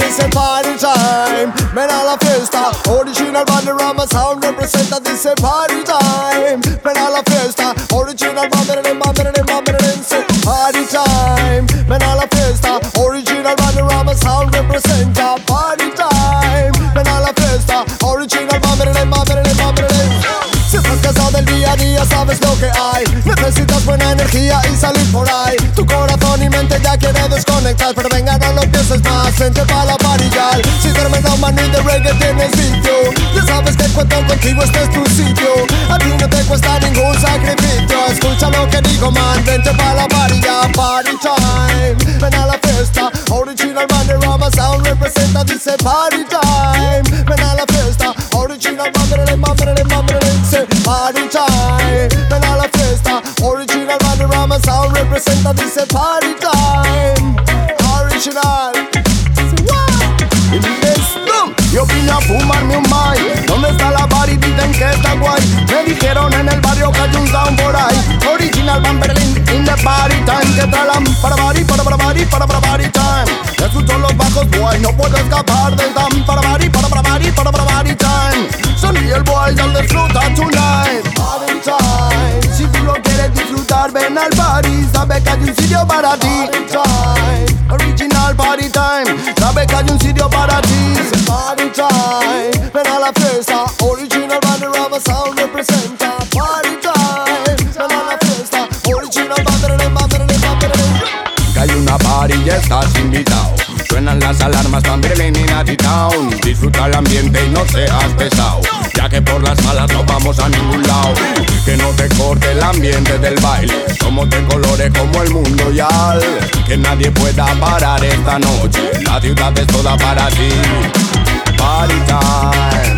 dice party time. Ven a la fiesta, original Banderama sound representa, dice party time. Ven a la fiesta, original Banderama, dice party time. Ven a la fiesta, original Banderama sound representa, party time. Ven a la fiesta, original Banderama, si estás cansado del día a día sabes lo que hay. Necesitas buena energía y salir por ahí. Tu corazón y mente ya quiere desconectar, pero venga no lo pienses más, vente pa' la party gal. Si duermes no man y de reggae tienes vicio, ya sabes que cuento contigo, este es tu sitio. A ti no te cuesta ningún sacrificio. Escucha lo que digo man, vente pa' la party gal. Party time, ven a la fiesta, original Banderama sound representa, dice party time. Ven a la fiesta, original Banderama, dice party time. Ven a la fiesta, original Banderama sound representa, dice party time. Original. Yo vine a fumarme un mai. ¿Dónde está la party? Dicen que está guay. Me dijeron en el barrio que hay un sound por ahí. Original Van Berlin in the party time. Que tralan para party time. Escucho los bajos, boy, no puedo escapar del tam. Para party time. Sonríe el boy, ya disfruta tonight. Party time. Si tú lo quieres disfrutar, ven al party. Sabe que hay un sitio para ti. Party time. Original party time. Sabe que hay un sitio para ti. Party time. Ven a la fiesta. Original Banderama sound representa. Party time. Ven a la fiesta. Original Banderama. Que hay una party y estás invitado. Suenan las alarmas también en Natty-Town. Disfruta el ambiente y no seas pesado, ya que por las malas no vamos a ningún lado. Que no te corte el ambiente del baile, somos de colores como el mundo y al. Que nadie pueda parar esta noche, la ciudad es toda para ti. Party time.